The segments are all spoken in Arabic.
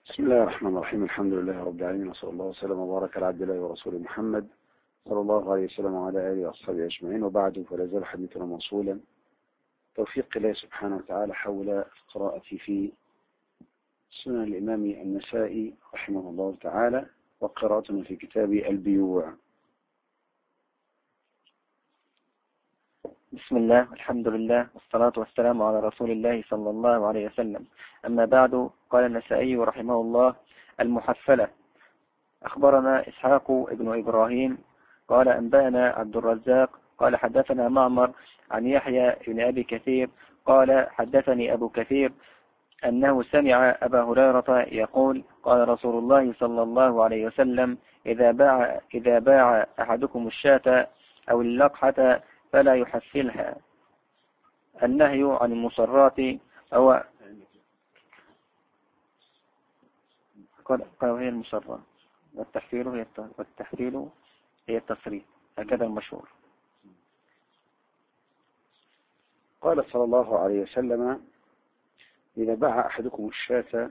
بسم الله الرحمن الرحيم. الحمد لله رب العالمين، وصلى الله وسلم وبارك على عبد الله ورسوله محمد صلى الله عليه وسلم وعلى آله وأصحابه أجمعين، وبعد، فلا زال حديثنا موصولا توفيق الله سبحانه وتعالى حول القراءة في سنن الإمام النسائي رحمه الله تعالى، وقراءتنا في كتاب البيوع. بسم الله، الحمد لله، والصلاة والسلام على رسول الله صلى الله عليه وسلم. أما بعد، قال النسائي رحمه الله: المحفلة. أخبرنا إسحاق ابن إبراهيم قال أنبأنا عبد الرزاق قال حدثنا معمر عن يحيى بن أبي كثير قال حدثني أبو كثير أنه سمع أبا هريرة يقول: قال رسول الله صلى الله عليه وسلم: إذا باع أحدكم الشاة أو اللقحة فلا يحفلها. النهي عن المصرات هو قال هي المصرات، والتحفيل هي التصريف، هكذا المشهور. قال صلى الله عليه وسلم: إذا باع أحدكم الشاة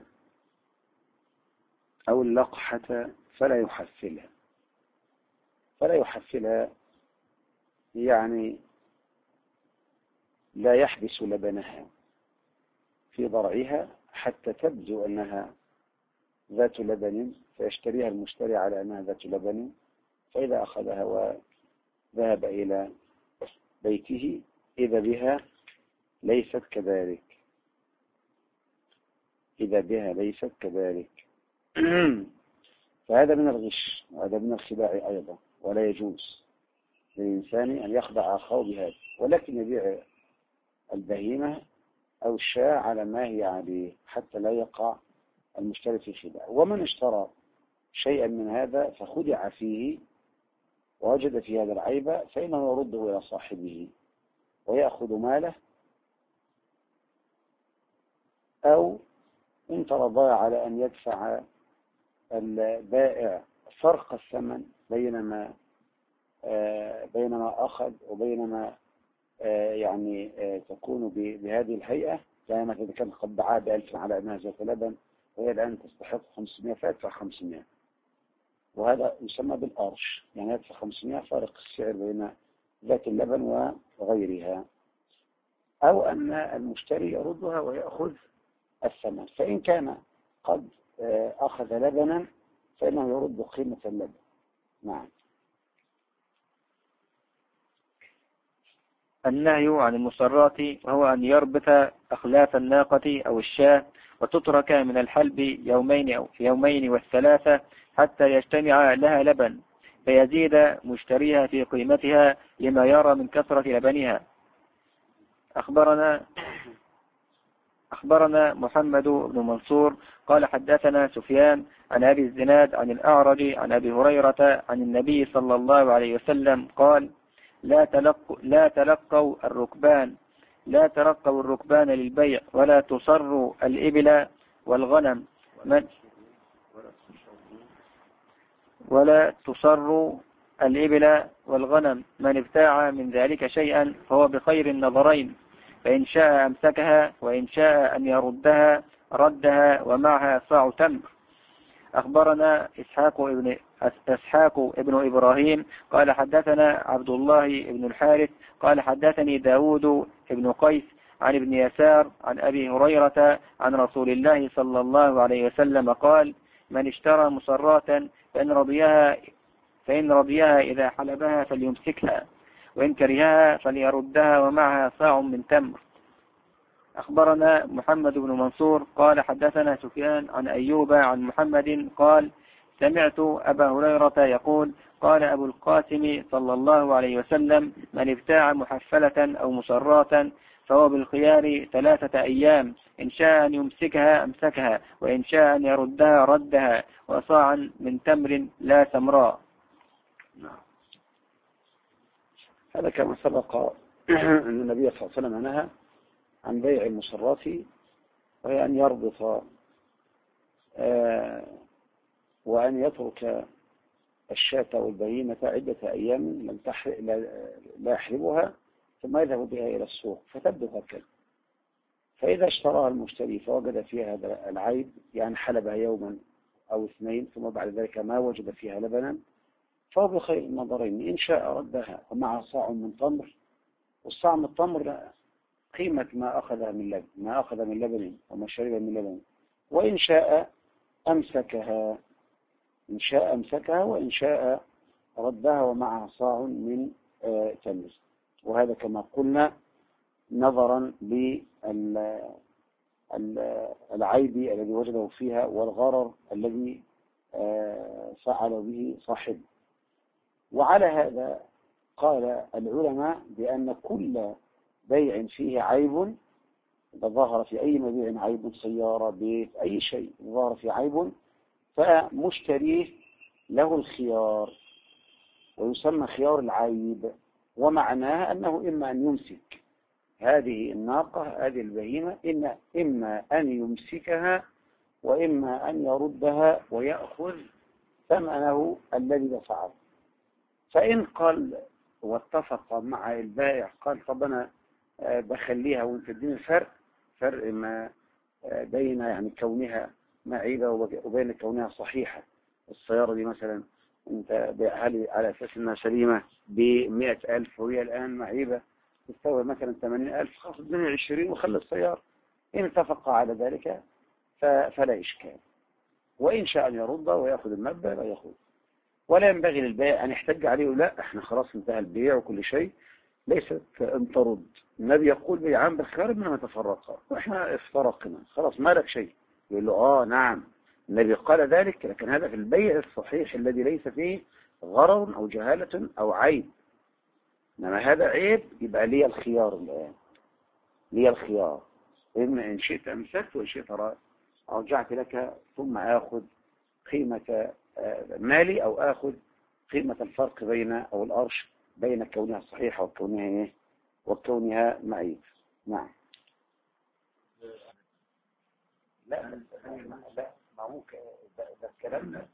أو اللقحة فلا يحفلها. فلا يحفلها يعني لا يحبس لبنها في ضرعها حتى تبدو أنها ذات لبن، فيشتريها المشتري على أنها ذات لبن، فإذا أخذها وذهب إلى بيته إذا بها ليست كذلك. فهذا من الغش، وهذا من الخداع أيضا، ولا يجوز للإنسان أن يخدع أخاه بهذا، ولكن يبيع البهيمة أو الشاة على ما هي عليه حتى لا يقع المشتري في خداع. ومن اشترى شيئا من هذا فخدع فيه ووجد في هذا العيب فإنه يرده إلى صاحبه ويأخذ ماله، أو إن ترضى على أن يدفع البائع فرق الثمن بين ما أخذ وبين ما تكون بهذه الهيئة. يعني مثلا إذا كان قد باعها ب1000 على أنها ذات لبن وهي الآن تستحق 500 فيدفع 500، وهذا يسمى بالأرش، يعني يدفع 500 فارق السعر بين ذات اللبن وغيرها. أو أن المشتري يردها ويأخذ الثمن، فإن كان قد أخذ لبنا فإنه يرد قيمة اللبن. نعم. النهي عن المصرات وهو أن يربط أخلاف الناقة أو الشاة وتترك من الحلب يومين والثلاثة حتى يجتمع لها لبن، فيزيد مشتريها في قيمتها لما يرى من كثرة لبنها. أخبرنا محمد بن منصور قال حدثنا سفيان عن أبي الزناد عن الأعرج عن أبي هريرة عن النبي صلى الله عليه وسلم قال: لا تلقوا الركبان للبيع، ولا تصروا الإبل والغنم من ابتاع من ذلك شيئا فهو بخير النظرين، فإن شاء أمسكها وإن شاء أن يردها ردها ومعها صاع تمر. أخبرنا إسحاق ابن إبراهيم قال حدثنا عبد الله بن الحارث قال حدثني داود بن قيس عن ابن يسار عن أبي هريرة عن رسول الله صلى الله عليه وسلم قال: من اشترى مصرات فإن رضيها إذا حلبها فليمسكها، وإن كرهها فليردها ومعها صاع من تمر. أخبرنا محمد بن منصور قال حدثنا سفيان عن أيوب عن محمد قال: سمعت أبا هريرة يقول: قال أبو القاسم صلى الله عليه وسلم: من ابتاع محفلة أو مصرات فهو بالخيار 3 أيام، إن شاء أن يمسكها أمسكها، وإن شاء أن يردها ردها، وصاعا من تمر لا سمراء. هذا كما سبق أن النبي صلى الله عليه وسلم نهى عن بيع المصرات، وهي أن يربط وأن يترك الشاة والبهيمة عدة أيام لا يحلبها، ثم يذهب بها إلى السوق فتبدو هكذا. فإذا اشتراها المشتري فوجد فيها هذا العيب، يعني حلبها يوما أو اثنين ثم بعد ذلك ما وجد فيها لبنا، فهو بخير النظرين. إن شاء ردها ومع صاع من تمر، والصاع من التمر قيمة ما أخذ من لبن، ما أخذ من لبن وما شرب من لبن. وإن شاء أمسكها، إن شاء أمسكها، وإن شاء ردها ومعها صاع من تمر. وهذا كما قلنا نظرا للعيب الذي وجده فيها والغرر الذي فعل به صاحبه. وعلى هذا قال العلماء بأن كل بيع فيه عيب، إذا ظهر في أي مبيع عيب، سيارة، بيت، أي شيء ظهر فيه عيب، فمشتريه له الخيار، ويسمى خيار العيب. ومعناها أنه إما أن يمسك هذه الناقة، هذه البهيمة، إما أن يمسكها وإما أن يردها ويأخذ ثمنه الذي دفعه. فإن قال واتفق مع البائع، قال طب أنا بخليها وانت تديني فرق ما بين يعني كونها معيبة وبين كونها صحيحة. السيارة دي مثلا انت بيعها لي على أساس انها سليمة ب100,000 وهي الآن معيبة تستوي مثلا 80,000، خلاص اديني 20 وخلي السيارة. إن اتفق على ذلك فلا إشكال، وإن شاء أن يرد ويأخذ المبلغ يأخذ. ولا ينبغي للبائع أن يحتج عليه، لا احنا خلاص انتهى البيع وكل شيء، ليست أن ترد. النبي يقول بيعان بالخيار منما تفرقا، واحنا افترقنا خلاص ما لك شيء. يقول له نعم النبي قال ذلك، لكن هذا في البيع الصحيح الذي ليس فيه غرر أو جهالة أو عيب. إنما هذا عيب، يبقى لي الخيار الآن، لي الخيار، إما إن شئت أمسكت وإن شئت رجعت لك، ثم آخذ قيمة مالي أو آخذ قيمة الفرق بين أو الأرش بين كونها صحيحة وكونها وكونها معيب. نعم. لا ما هو ده الكلام ده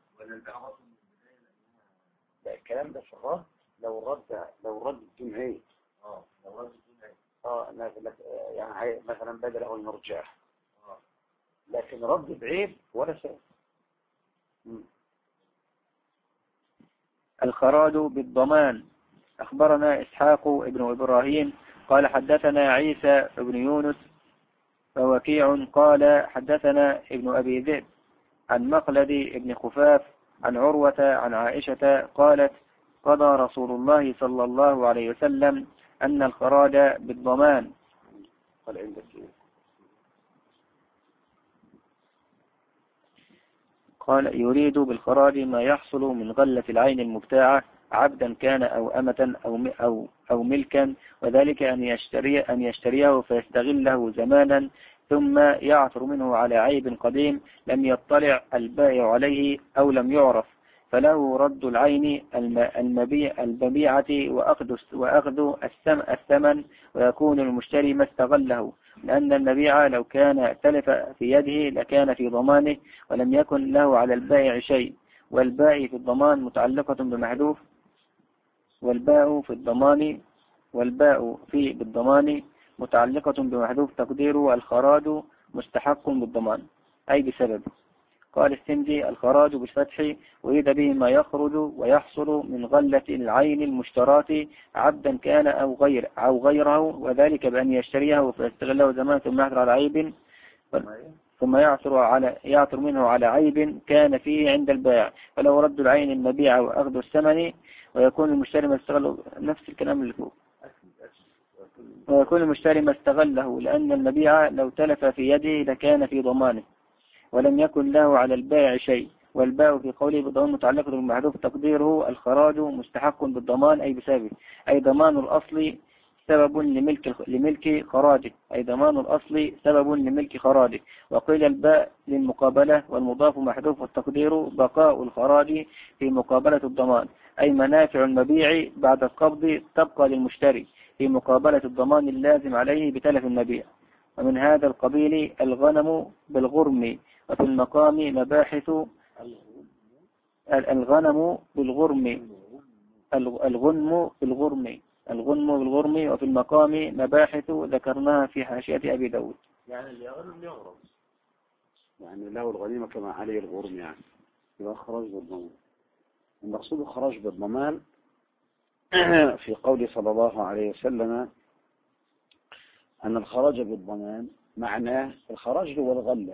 لا الكلام ده في الرد. لو رد بدون عيب، لو رد بدون عيب يعني مثلا بدل او المرجح، لكن رد بعيب ولا شيء. الخراج بالضمان. أخبرنا إسحاق ابن إبراهيم قال حدثنا عيسى ابن يونس ووكيع قال حدثنا ابن أبي ذئب عن مخلد ابن خفاف عن عروة عن عائشة قالت قضى رسول الله صلى الله عليه وسلم أن الخراج بالضمان. قال يريد بالخراج ما يحصل من غلة العين المبتاعة عبدا كان أو أمة أو ملكا، وذلك أن يشتريه فيستغله زمانا ثم يعثر منه على عيب قديم لم يطلع البائع عليه أو لم يعرف، فله رد العين المبيعة وأخذ الثمن، ويكون المشتري ما استغله، لأن المبيع لو كان تلف في يده لكان في ضمانه ولم يكن له على البائع شيء. والباء في الضمان متعلقة بمحذوف، والباء في بالضمان متعلقة بمحذوف تقديره الخراج مستحق بالضمان أي بسبب. قال السندي الخراج بالفتح ويريد به ما يخرج ويحصل من غلة العين المشتراة عبدا كان أو غيره، وذلك بأن يشتريه فيستغله زمان ثم يحصل على عيب ثم يعثر منه على عيب كان فيه عند البائع، فلو رد العين المبيع وأخذ الثمن، ويكون المشتري ما استغله، نفس الكلام اللي فوق، ويكون المشتري ما استغله، لأن المبيع لو تلف في يده لكان في ضمانه ولم يكن له على البائع شيء. والباء في قوله بالضمان متعلقة بالمحذوف تقديره الخراج مستحق بالضمان أي بسببه، أي ضمان الأصل سبب لملك خراجه، أي ضمان الأصل سبب لملك خراجه. وقيل الباء للمقابلة والمضاف محذوف والتقدير بقاء الخراج في مقابلة الضمان، أي منافع المبيع بعد القبض تبقى للمشتري في مقابلة الضمان اللازم عليه بتلف المبيع. ومن هذا القبيل الغنم بالغرم، وفي المقام مباحث الغنم بالغرم الغنم بالغرم، وفي المقام مباحث ذكرناها في حاشية أبي داود. يعني اللي يغنم يغرم، يعني له الغنيمة كما عليه الغرم، يعني يبقى خرج بالضمان. المقصود خرج بالضمان في قول صلى الله عليه وسلم أن الخراج بالضمان معناه الخراج هو الغلة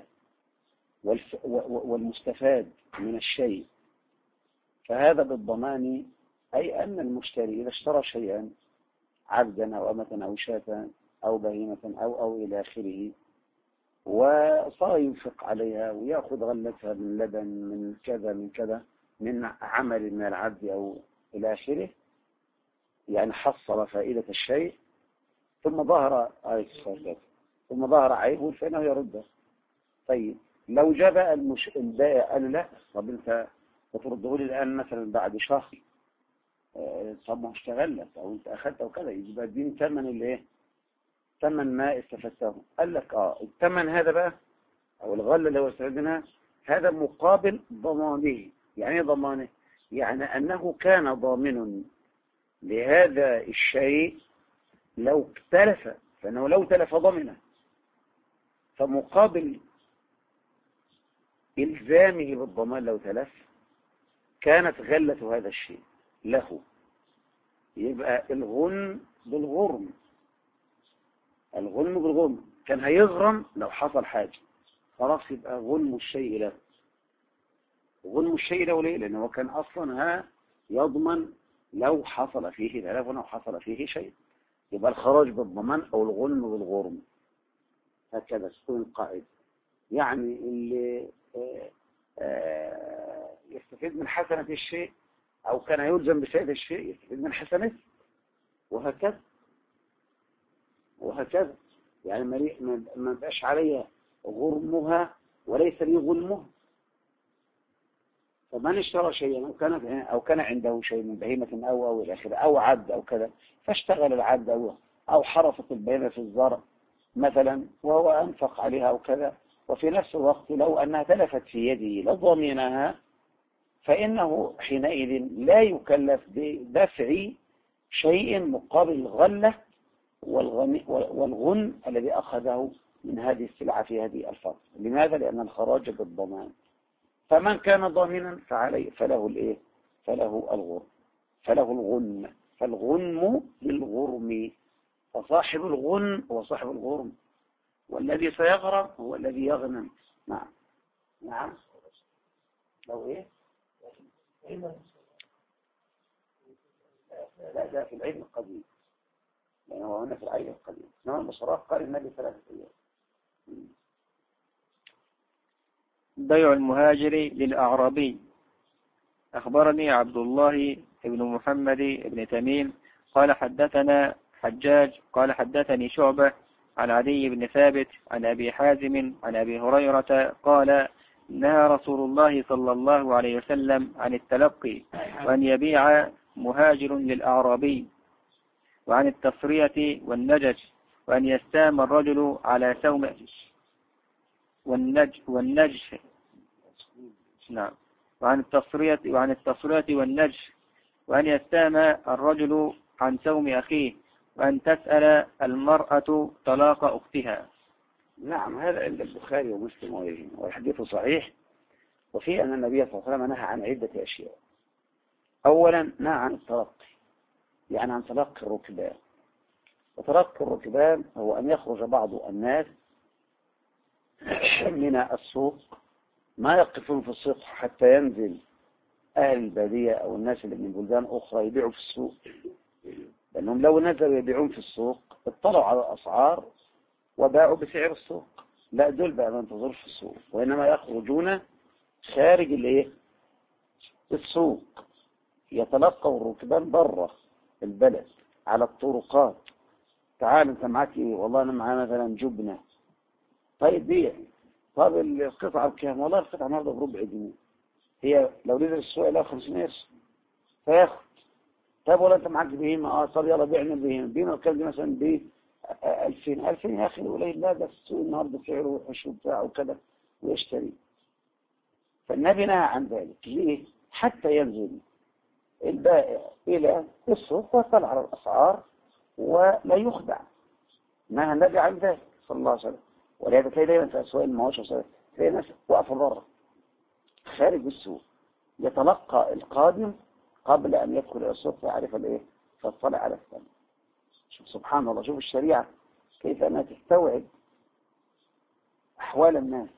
والمستفاد من الشيء، فهذا بالضمان أي أن المشتري إذا اشترى شيئا عبدا أو أمة أو شاة أو بهيمة أو إلى آخره، وصار ينفق عليها ويأخذ غلتها من لبن من كذا من كذا من عمل من العبد أو إلى آخره، يعني حصل فائدة الشيء، ثم ظهر ثم ظهر عيبه فإنه يرده. طيب لو جاء بقى البائع قال لا، طب أنت بترده لي الآن مثلا بعد شهر، طب ما اشتغلت أو أنت أخذت أو كذا، يبقى الدين ثمن الإيه؟ ثمن ما استفدته. قال لك الثمن هذا بقى أو الغلة اللي هو استفدناها هذا مقابل ضمانه. يعني ايه ضمانه؟ يعني أنه كان ضامن لهذا الشيء لو تلف، فإنه لو تلف ضمنه، فمقابل إلزامه بالضمان لو تلف كانت غلة هذا الشيء له. يبقى الغنم بالغرم، الغنم بالغنم كان هيغرم لو حصل حاجة، خلاص يبقى غنم الشيء له. غنم الشيء له ليه؟ لأنه كان أصلا يضمن لو حصل فيه تلف أو حصل فيه شيء، يبقى الخراج بالضمان أو الغنم بالغرم. هكذا تكون القاعدة. يعني اللي يستفيد من حسنة الشيء أو كان يلزم بسيئة الشيء يستفيد من حسنته، وهكذا وهكذا. يعني ما بقاش علي غرمها وليس لي غلمها. فمن اشترى شيئا أو كان عنده شيء من بهيمة أو إلى آخره أو عبد أو كذا، فاشتغل العبد أو حرفت البهيمة في الزرع مثلا وهو أنفق عليها أو كذا، وفي نفس الوقت لو أنها تلفت في يده لضمنها، فإنه حينئذ لا يكلف بدفع شيء مقابل الغلة والغن الذي أخذه من هذه السلعة في هذه الفترة. لماذا؟ لأن الخراج بالضمان. فمن كان ضامنا فعليه فله الإيه؟ فله الغرم، فله الغنم. فالغنم للغرم، فصاحب الغنم هو صاحب الغرم، والذي سيغرم هو الذي يغنم. نعم نعم. لو إيه؟ لا ده في العلم القديم، يعني هو هنا في العلم القديم. نعم المصراف قال النبي 3 أيام. بيع المهاجر للأعرابي. أخبرني عبد الله بن محمد بن تميم قال حدثنا حجاج قال حدثني شعبة عن عدي بن ثابت عن أبي حازم عن أبي هريرة قال نهى رسول الله صلى الله عليه وسلم عن التلقي وأن يبيع مهاجر للأعرابي، وعن التصرية والنجش، وأن يستام الرجل على سوم والنجش. نعم. وعن التصرية والنجش، وأن يستام الرجل عن سوم أخيه، وأن تسأل المرأة طلاق أختها. نعم هذا عند البخاري ومسلم وغيرهما، والحديث صحيح. وفيه أن النبي صلى الله عليه وسلم نهى عن عدة أشياء. أولا نهى عن التلقي، يعني عن تلقي الركبان. وتلقي الركبان هو أن يخرج بعض الناس من السوق، ما يقفون في السوق حتى ينزل أهل البادية أو الناس اللي من بلدان أخرى يبيعوا في السوق، لأنهم لو نزلوا يبيعون في السوق اطلعوا على الأسعار وباعوا بسعر السوق. لا، دول بقى ما ينتظرش في السوق، وإنما يخرجون خارج السوق، يتلقوا الركبان برا البلد على الطرقات. تعال انت معاك ايه؟ والله انا معايا مثلا جبنة. طيب بيع. طب القطعة بكام؟ والله القطعة النهارده بربع جنيه، هي لو نزل السوق لها 500 قرش فياخد. طيب ولا انت معاك بهيمة؟ طب يلا بيعنا البهيمة بكام دي؟ مثلا ب 2000 يا اخي قليل. لا ده في السوق النهارده سعره وحش وبتاع وكذا، ويشتري. فالنبي نهى عن ذلك. ليه؟ حتى ينزل البائع إلى السوق ويطلع على الأسعار ولا يخدع. نهى النبي عن ذلك صلى الله عليه وسلم. ولهذا تلاقي دايما في أسواق المواشي تلاقي ناس واقفة بره خارج السوق يتلقى القادم قبل أن يدخل إلى السوق فيعرف الإيه، فاطلع على الثمن. شوف سبحان الله، شوف الشريعة كيف أنها تستوعب أحوال الناس.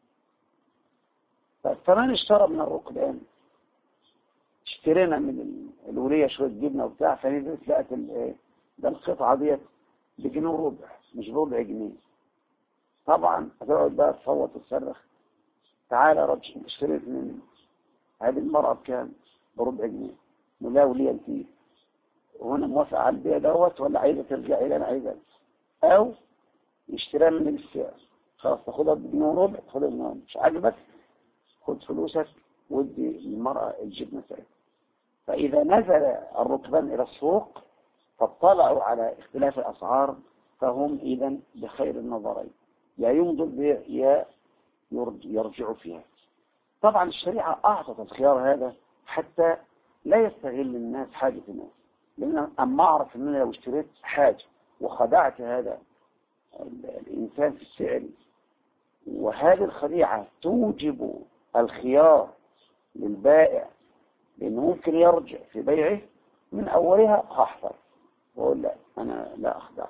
فكمان اشترى من الركبان، اشترينا من الولية شوية جبنة وبتاع، فنزلت لقت ده القطعة ديت بجنيه وربع مش بربع جنيه. طبعا هتقعد بقى تصوت وتصرخ، تعالى يا رجل اشتريت من هذه المرأة بكام؟ بربع جنيه. لا ولية انت وهنا موافق على البيع دوت ولا عايزة ترجع إلى أنا عايزة، أو يشتريها من السعر خلاص تاخدها بجنيه وربع، تاخدها بجنيه، مش عاجبك خد فلوسك ودي للمرأة الجبنة سعر. فإذا نزل الركبان إلى السوق فاطلعوا على اختلاف الأسعار فهم إذن بخير النظرين، يا يمضوا البيع يا يرجعوا فيها. طبعا الشريعة أعطت الخيار هذا حتى لا يستغل الناس حاجة الناس، لأن أما أعرف أن أنا لو اشتريت حاجة وخدعت هذا الإنسان في السعر، وهذه الخديعة توجب الخيار للبائع لأنه ممكن يرجع في بيعه من أولها، هحفر وأقول لا أنا لا أخدع.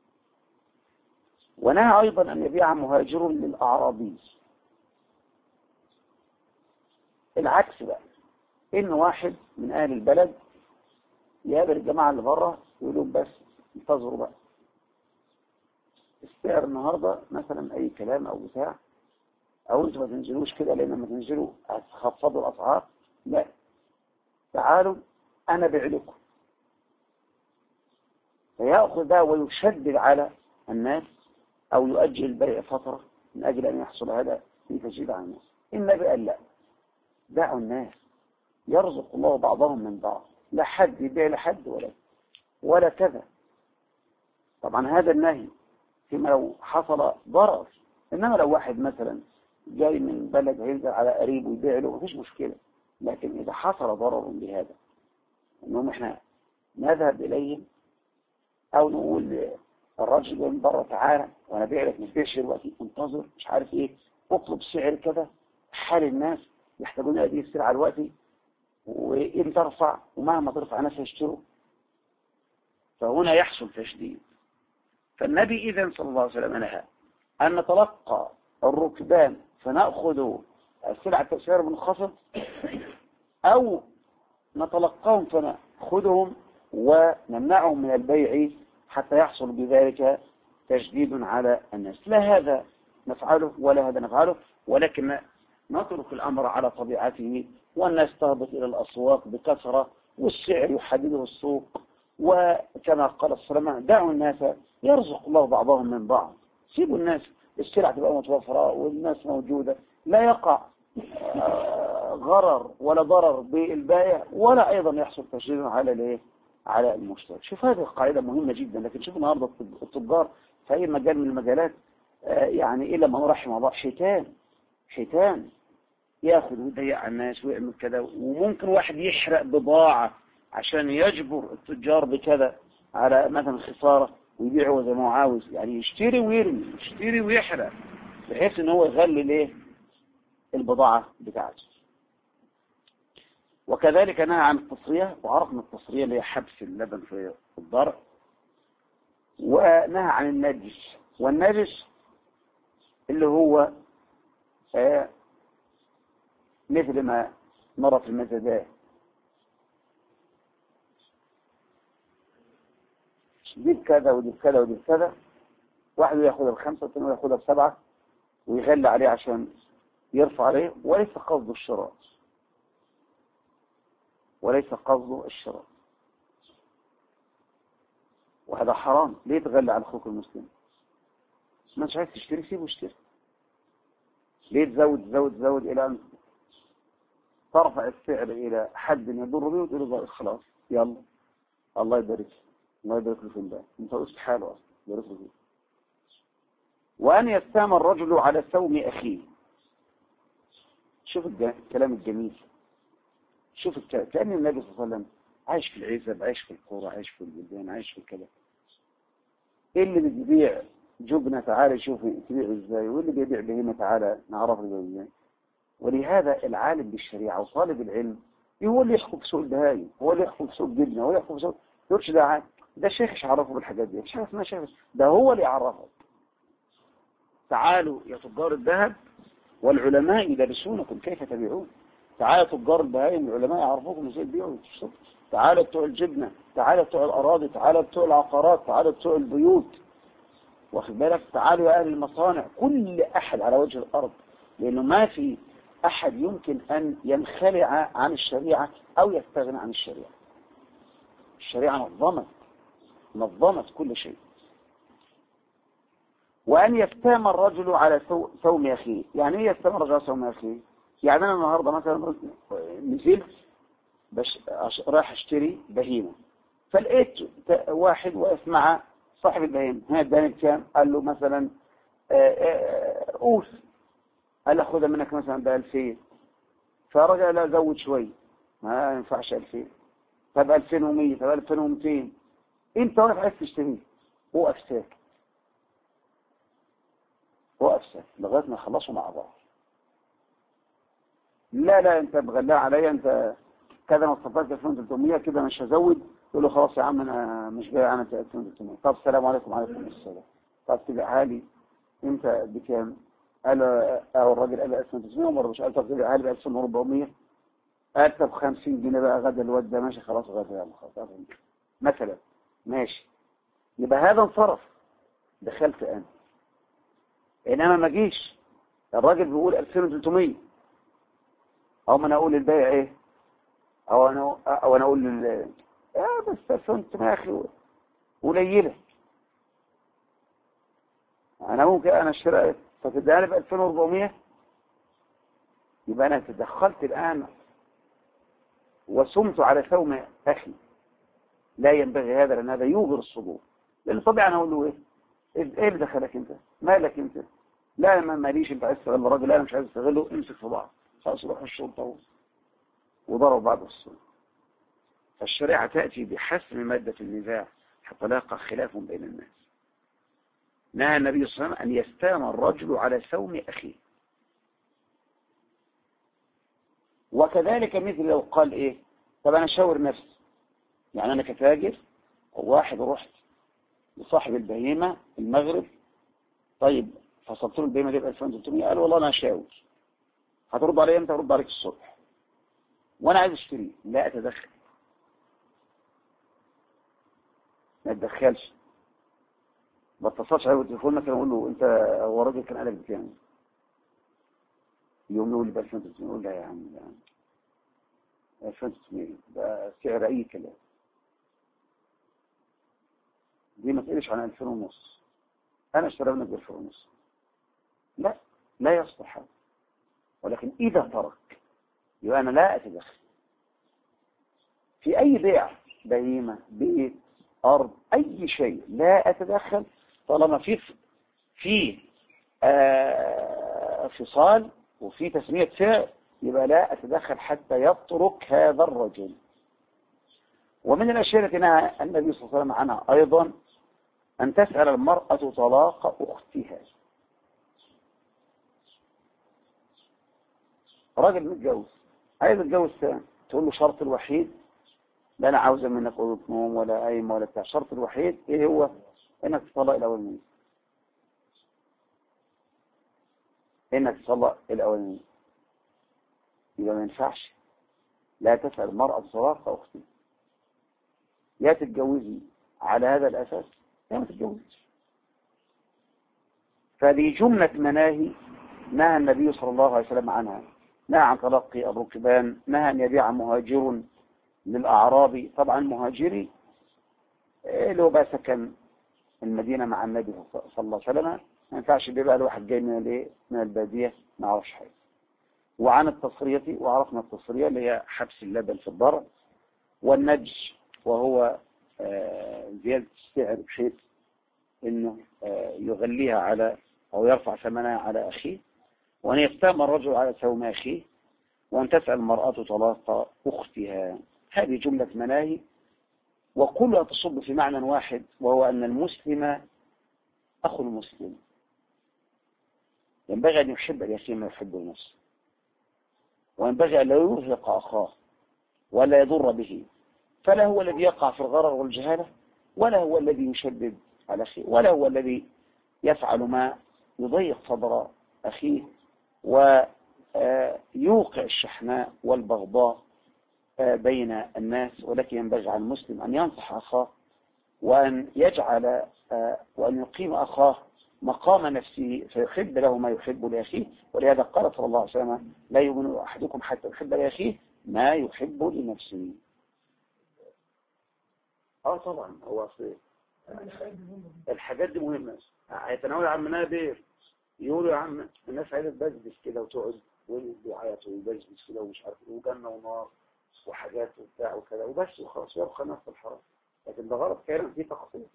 ونهى أيضا أن يبيع مهاجر للأعرابي. العكس بقى، إن واحد من أهل البلد يقابل الجماعة اللي بره يقول لهم بس انتظروا بقى السعر النهاردة مثلا أي كلام أو بتاع، أو أنتوا ما تنزلوش كده لأن لما تنزلوا هتخفضوا الأسعار، لا تعالوا أنا بيع لكم. فيأخذ ده ويشدد على الناس أو يؤجل البيع فترة من أجل أن يحصل هذا في تشديد على الناس. النبي قال لا، دعوا الناس يرزق الله بعضهم من بعض، لا حد يبيع لحد ولا كذا. طبعا هذا النهي فيما لو حصل ضرر، إنما لو واحد مثلا جاي من بلد هينزل على قريب ويبيع له مفيش مشكلة. لكن إذا حصل ضرر بهذا إنهم إحنا نذهب إليهم أو نقول الراجل من بره تعالى وأنا بيع لك، مش بيعش دلوقتي، انتظر مش عارف إيه، اطلب سعر كذا، حال الناس يحتاجون هذه السلعة دلوقتي وإن ترفع ومهما ترفع ناس يشتروا، فهنا يحصل تشديد. فالنبي إذن صلى الله عليه وسلم نهى أن نتلقى الركبان فنأخذ السلعة بسعر منخفض، أو نتلقاهم فنأخذهم ونمنعهم من البيع حتى يحصل بذلك تشديد على الناس. لا هذا نفعله ولا هذا نفعله، ولكن نترك الأمر على طبيعته، والناس تهبط إلى الأسواق بكثرة والسعر يحدده السوق. وكما قال السلام دعوا الناس يرزق الله بعضهم من بعض، سيبوا الناس السلعة تبقى متوفرة والناس موجودة، لا يقع غرر ولا ضرر بالبائع ولا أيضا يحصل تشديد على المشتري. شوف هذه القاعدة مهمة جدا. لكن شوف النهاردة التجار في أي مجال من المجالات يعني إلا ما رحم الله حيتان ياخذ ويضيع على الناس ويعمل كذا، وممكن واحد يحرق بضاعة عشان يجبر التجار بكذا على مثلا خسارة ويبيعه زي ما هو عاوز، يعني يشتري ويرمي يشتري ويحرق بحيث ان هو يغلي البضاعة بتاعته. وكذلك نهى عن التصرية، وعرفنا التصرية اللي هي حبس اللبن في الضرع. ونهى عن النجس، والنجس اللي هو مثل ما نرى في المزادات، دي بكذا ودي بكذا ودي بكذا، واحد ياخدها ب5 والثاني ياخدها ب7 ويغلي عليه عشان يرفع عليه، وليس قصده الشراء وهذا حرام. ليه تغلي على اخوك المسلم؟ ما انت عايز تشتري سيبه يشتري. ليه تزود الى ان ترفع السعر الى حد يضر به وتقول له خلاص يلا الله يبارك له في الباب، انت قلت حاله اصلا يبارك له فيه. وان يستام الرجل على سوم اخيه. شوف الكلام الجميل، شوف كأن النبي صلى الله عليه وسلم عايش في العزب، عايش في القرى، عايش في البلدان، عايش في الكلام. اللي بيبيع جبنة تعالى شوفي تبيع ازاي، واللي بيبيع بهيمة تعالى نعرف له ازاي. ولهذا العالم بالشريعة وطالب العلم هو اللي يحكم في سوق البهايم، هو اللي يحكم في سوق الجبنة، هو اللي يحكم في سوق يقولش ده شيخ مش عرفه بالحاجات دي، مش عارف ما شيخ، ده هو اللي يعرفه. تعالوا يا تجار الذهب والعلماء يدرسونكم كيف تبيعون. تعالوا تجار البهايم العلماء يعرفوكم ازاي تبيعوا وتشتروا. تعالوا بتوع الجبنة، تعالوا بتوع الأراضي، تعالوا بتوع العقارات، تعالوا بتوع البيوت، واخد بالك، تعالوا يا أهل المصانع، كل أحد على وجه الأرض، لأنه ما في أحد يمكن أن ينخلع عن الشريعة أو يستغنى عن الشريعة. الشريعة نظمت كل شيء. وأن يستام الرجل على سوم أخيه. يعني إيه يستام الرجل على سوم أخيه؟ يعني أنا النهاردة مثلا نزلت رايح أشتري بهيمة، فلقيت واحد واقف مع صاحب البهيمة، ها اداني بكام؟ قال له مثلا قوس، قال له خدها منك مثلا ب2000، فرجع لا زود شوي، ما ينفعش 2000، طب 2100، طب 2200، انت واقف عايز تشتريه، وقف ساكت لغايه ما يخلصوا مع بعض. لا انت مغلاء عليا، انت كذا ما استطعت 2300 كده مش هزود. يقول له خلاص يا عم انا مش جاي، انا 2300. طب السلام عليكم. وعليكم السلام. طب تبيعها لي انت بكام؟ قال الراجل قال 2300 ومره مش قال طب تبيعها لي ب 2400. قال طب 50 جنيه بقى غدا الواد ده ماشي خلاص غدا يلا خلاص مثلا ماشي. يبقى هذا انصرف، دخلت انا. انما ما جيش الراجل بيقول 2300، او ما انا اقول للبائع ايه، او انا اقول بس 2300 يا اخي قليله، انا ممكن انا اشتري فتديها لي ب 2400. يبقى انا تدخلت الان وسمت على ثوم اخي. لا ينبغي هذا، لان هذا يوغر الصدور. لان طبعا انا اقول له ايه اللي دخلك انت؟ مالك انت؟ لا ما ماليش، انت عايز تستغل الراجل، لا انا مش عايز استغله، امسك في بعض خلاص روح الشرطه وضرب بعض الصدور. فالشريعه تاتي بحسم ماده النزاع حتى لا يقع خلاف بين الناس. نهى النبي صلى الله عليه وسلم ان يستام الرجل على سوم اخيه. وكذلك مثل لو قال ايه، طب انا شاور نفسي، يعني انا كتاجر واحد رحت لصاحب البهيمه المغرب، طيب فصلت له البهيمه دي ب 2300، قال والله انا شاور، هترد علي امتى؟ هرد عليك الصبح، وانا عايز اشتري. لا اتدخل، ما اتدخلش، ما اتصلش عليه بالتليفون مثلا اقول له انت هو الراجل كان قالك بكام؟ يوم يقول لي ب 2300، اقول له يا عم 2300 ده سعر اي كلام، دي ما تقلش عن 2500، انا اشتري منك ب 2500. لا يصلح هذا. ولكن اذا ترك يبقى انا لا اتدخل في اي بيع، بهيمه، بيت، ارض، اي شيء، لا اتدخل طالما في فصال وفي تسميه سعر، يبقى لا اتدخل حتى يترك هذا الرجل. ومن الاشياء التي نهى النبي صلى الله عليه وسلم عنها ايضا ان تسال المراه طلاق اختها. راجل متجوز عايز يتجوز ثاني، تقول له شرط الوحيد، لا انا عاوزه منك اوضه نوم ولا قايمه ولا بتاع، الشرط الوحيد ايه هو؟ انك تطلق الاولاني، انك تطلق الاولاني. يبقى ما ينفعش، لا تسال المراه طلاق اختها، يا تتجوزي على هذا الاساس يا ما تتجوزيش. فهذه جمله مناهي نهى النبي صلى الله عليه وسلم عنها. نهى عن طلاق الركبان، نهى ان يبيع مهاجر للاعرابي. طبعا مهاجري اللي هو بقى سكن المدينه مع النبي صلى الله عليه وسلم، ما ينفعش بيبقى الواحد جاي من الباديه ما عرفش حاجه. وعن التصريه، وعرفنا التصريه اللي هي حبس اللبن في الضرع، والنج وهو زياده السعر بشيء انه يغليها على او يرفع ثمنها على اخيه، وان يستام الرجل على سوم اخيه، وان تسال المراه طلاق اختها. هذه جمله مناهي وكلها تصب في معنى واحد، وهو ان المسلم أخو المسلم ينبغي أن يحب اليتيم ما يحب نفسه، وينبغي أن لا يرهق أخاه ولا يضر به، فلا هو الذي يقع في الغرر والجهالة، ولا هو الذي يشدد على أخيه، ولا هو الذي يفعل ما يضيق صدر أخيه ويوقع الشحناء والبغضاء بين الناس. ولكن ينبغي على المسلم أن ينصح أخاه وأن يجعل وأن يقيم أخاه مقام نفسه فيحب له ما يحب لأخيه. ولهذا قال صلى الله عليه وسلم: لا يؤمن أحدكم حتى يحب لأخيه ما يحب لنفسه. طبعا هو الحاجات دي مهمة. هيتناول يا عم نادر يقولوا يا عم الناس عايزة تبزبز كده وتقعد ويعيطوا ويبزبز كده ومش عارف ايه وجنة ونار وحاجات وبتاع وكذا وبس وخلاص ويبقى نفس الحرام. لكن ده غلط فعلا، في تقصير،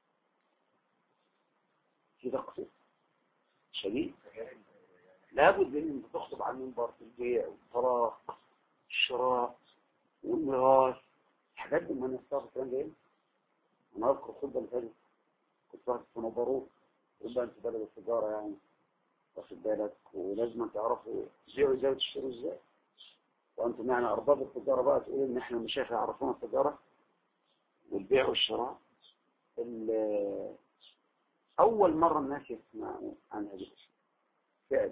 في تقصير شديد. لابد من ان تخطب عن منبر البيع والطلاق الشراء والميراث، الحاجات دي ما نستطيع الكلام ده. انا اذكر خطبه اللي فاتت كنت واحد في نبروت، يبقى انت بلد التجاره يعني واخد بالك، ولازم تعرفوا تبيعوا ازاي وتشتروا ازاي، وانتم يعني ارباب التجاره بقى تقولوا ان احنا المشايخ يعرفونا التجاره والبيع والشراء. اول مره الناس يسمعوا عن هذه الاشياء فعلا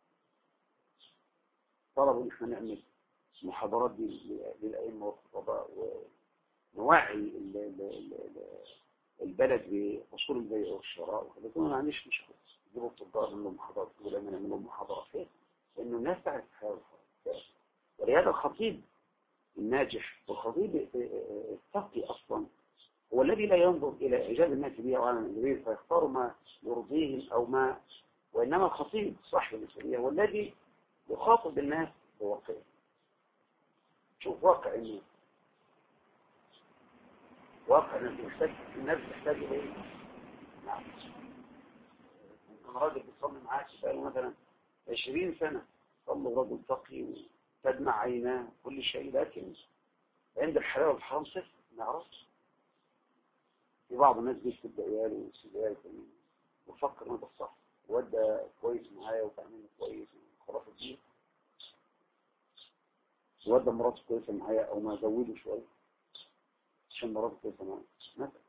طلبوا ان احنا نعمل محاضرات دي للائمه والخطباء ونوعي البلد بأصول البيع والشراء وكذا. ما عنديش مشكله يجيبوا التجار منهم محاضرات، يقولوا لنا نعمل لهم محاضرات فين؟ لانه الناس تعرف هذا. ولهذا الخطيب الناجح والخطيب التقي اصلا هو الذي لا ينظر الى اعجاب الناس به او على الجميل فيختار ما يرضيهم او ما، وانما الخطيب صاحب المسؤوليه هو الذي يخاطب الناس بواقعه. شوف واقع الناس، واقع الناس تحتاج اليه. نعم، ممكن راجل بيصلي معاك بقاله مثلا 20 سنه، صلى رجل تقي وتدمع عيناه كل شيء، لكن عند الحلال والحرام صفر ما يعرفش. في بعض الناس بيكتب عياله وسيباله وفكر ان ده الصح، الواد ده كويس معايا وتعمله كويس وخلاص الدين، الواد ده مراته كويسه معايا او ما زوده شويه عشان مراته كويسه معايا مثلا.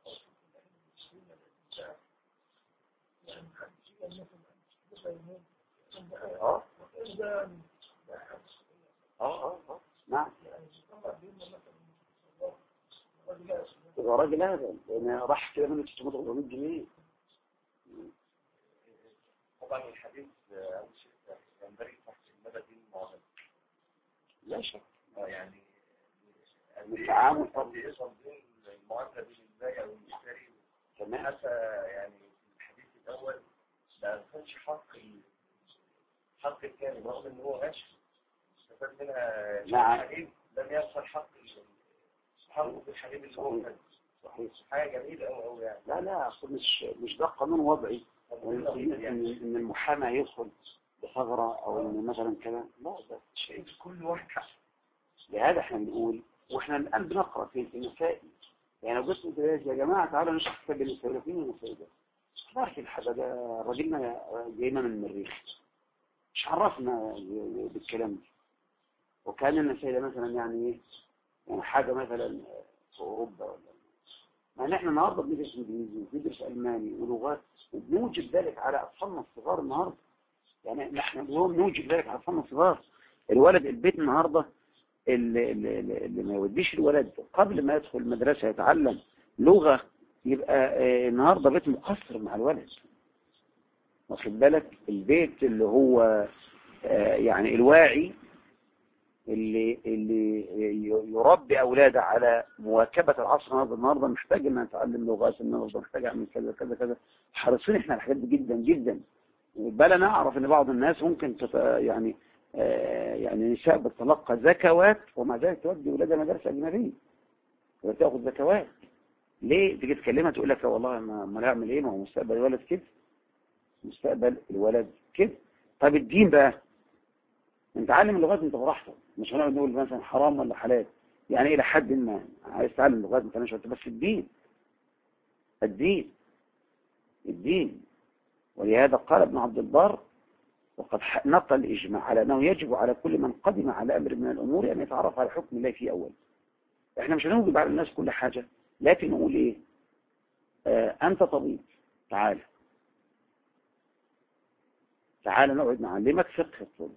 نعم، يبقى راجل هذا لان راح كده منه 600 جنيه. طبعا الحديث أول شيء ينبغي تحت المدى دين المعاملة. لا شك يعني التعامل يصل بين المعاملة بين البائع والمشتري تمام. حتى يعني في الحديث الأول ما أدخلش حق الكامل رغم إن هو غش استفاد منها الحليب، لم يدخل حق الحليب اللي هو كان صحيح. حاجة جميلة أوي يعني. لا أصل مش ده قانون وضعي ان المحامي يدخل بثغرة او ان مثلا كده، لا ده شيء كل واحد حق. لهذا احنا بنقول واحنا الان بنقرا في المسائل، يعني لو قلت يا جماعه تعالوا نشرح كتاب المسائل فين المسائل ده عارف الحاجه ده راجلنا جاينا من المريخ مش عرفنا بالكلام ده، وكان المسائل مثلا يعني ايه يعني حاجه مثلا في اوروبا ولا ما نحن النهارده بندرس انجليزي وبندرس الماني ولغات وبنوجد ذلك على اطفالنا الصغار النهارده. يعني نحن اليوم نوجد ذلك على اطفالنا الصغار. الولد البيت النهارده اللي ما يوديش الولد قبل ما يدخل المدرسه يتعلم لغه يبقى النهارده بيت مقصر مع الولد. واخد بالك البيت اللي هو يعني الواعي اللي يربي أولاده على مواكبة العصر هذا النهارده محتاج ان اتعلم لغات النهارده، محتاج اعمل كذا كذا كذا. حريصين احنا على الحاجات دي جدا جدا. بل انا اعرف ان بعض الناس ممكن يعني نساء بتتلقى زكوات ومع ذلك تودي ولادها مدارس اجنبيه وتاخذ زكوات. ليه؟ تيجي تكلمها تقول لك والله ما اعمل ايه، ما هو مستقبل الولد كده، مستقبل الولد كده. طب الدين بقى انت علم اللغات انت براحتك، مش هنقعد نقول مثلا حرام ولا حلال، يعني الى حد ما عايز تعلم لغات انت مش بس الدين الدين. ولهذا قال ابن عبد البر وقد نقل الإجماع على أنه يجب على كل من قدم على أمر من الأمور أن يتعرف على حكم الله فيه أول. احنا مش هنوجب على الناس كل حاجة، لكن نقول ايه؟ أنت طبيب، تعال نقعد نعلمك فقه الطب.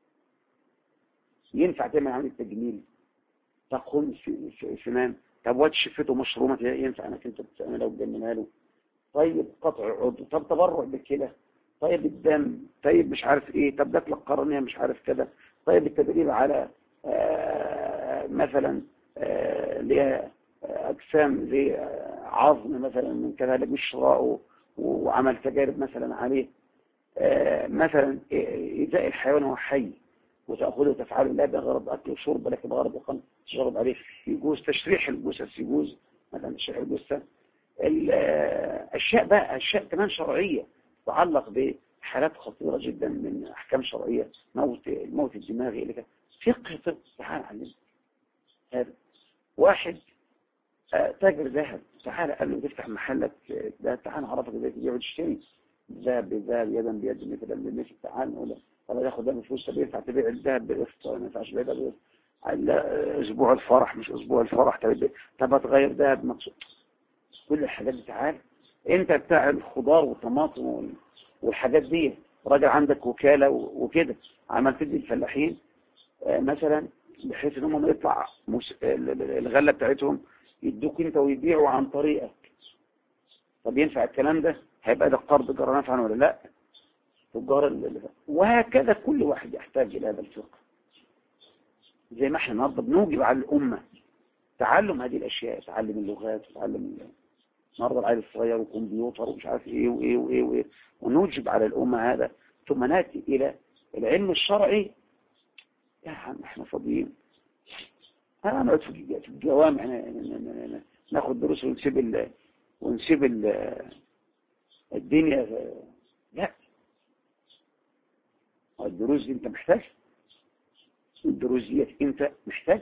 ينفع تعمل عملية تجميل؟ تقوم سنان؟ طب واد شفته مشرومة ينفع انك انت تعملها وتجملها له؟ طيب قطع عضو، طب تبرع بالكلى، طيب الدم، طيب مش عارف ايه، طب دخل القرنية مش عارف كده، طيب التدريب على مثلا ليها أجسام زي عظم مثلا من كذلك بالشراء وعمل تجارب مثلا عليه، مثلا إيذاء الحيوان وهو حي وتأخذه وتفعله لا بغرض أكل وشرب لكن بغرض إقامة تجرب عليه، يجوز تشريح الجثث، يجوز مثلا تشريح الجثة. الأشياء بقى أشياء كمان شرعية تتعلق بحالات خطيرة جدا من أحكام شرعية، الموت الدماغي اللي كان فقه طب. تعال علمه هذا. واحد تاجر ذهب، تعال قال له تفتح محلك ده، تعال عرفك ازاي تبيع وتشتري ذهب بذهب يدا بيد مثلا بالمثل، تعال نقول طب ياخد ده من فلوس، طب ينفع تبيع الذهب بالقسط ولا ما ينفعش تبيع ده بالقسط؟ اسبوع الفرح مش اسبوع الفرح، طب هتغير ذهب مقصود، كل الحاجات دي. تعال انت بتاع الخضار والطماطم والحاجات دي، راجل عندك وكالة وكده، عمال تدي الفلاحين مثلا بحيث ان هم يطلع الغلة بتاعتهم يدوك انت ويبيعوا عن طريقك. طب ينفع الكلام ده؟ هيبقى ده قرض جرى نفعا ولا لا؟ تجار وهكذا كل واحد يحتاج الى هذا الفقه. زي ما احنا النهارده بنوجب على الامه تعلم هذه الاشياء، تعلم اللغات وتعلم النهارده العيل الصغير وكمبيوتر ومش عارف ايه وايه وايه وايه، ونوجب على الامه هذا، ثم ناتي الى العلم الشرعي. يا عم احنا فاضيين، نقعد في الجوامع ناخد دروس ونسيب الدنيا؟ لا، الدروس دي انت محتاج، الدروس دي انت محتاج.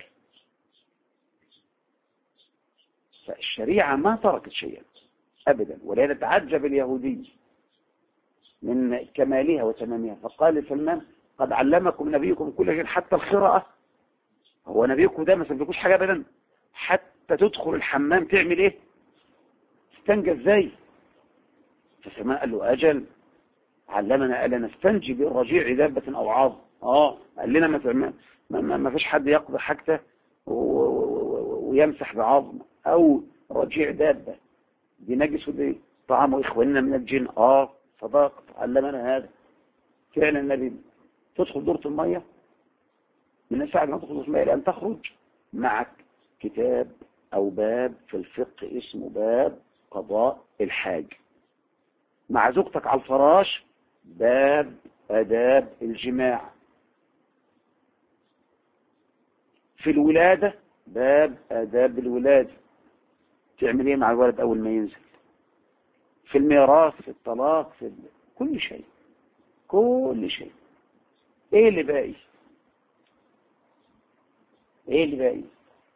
فالشريعة ما تركت شيئا ابدا. ولهذا تعجب اليهودي من كمالها وتمامها، فقال لسلمان قد علمكم نبيكم كل شيء حتى القراءة. هو نبيكم ده ما سمعكوش حاجة ابدا؟ حتى تدخل الحمام تعمل ايه؟ تستنجى ازاي؟ فسلمان قال له اجل، علمنا ألا نستنجي بالرجيع دابة أو عظم. قال لنا ما فيش حد يقضي حاجته ويمسح بعظم أو رجيع دابة، دي نجس ودي طعام إخواننا من الجن. صدق، علمنا هذا فعلا. النبي تدخل دورة المية من ساعة ما تدخل دورة المية لأن تخرج معك كتاب أو باب في الفقه اسمه باب قضاء الحاج، مع زوجتك على الفراش باب آداب الجماع، في الولادة باب آداب الولادة، تعمل ايه مع الولد أول ما ينزل، في الميراث، في الطلاق، في كل شيء، كل شيء. ايه اللي باقي؟ ايه اللي باقي؟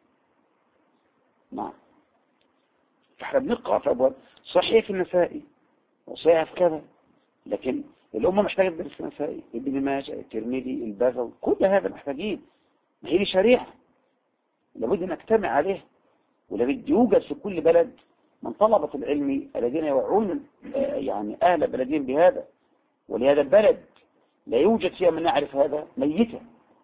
نعم. فاحنا بنقرأ في أبواب صحيح في النسائي وصحيح في كذا، لكن الأمة محتاجة تدرس النسائي، ابن ماجه، الترمذي، البغوي، كل هذا محتاجين. ما هي شريعة لابد أن نجتمع عليه، ولابد يوجد في كل بلد من طلبة العلم الذين يوعون يعني أهل بلدين بهذا. ولهذا البلد لا يوجد فيها من يعرف هذا ميتة.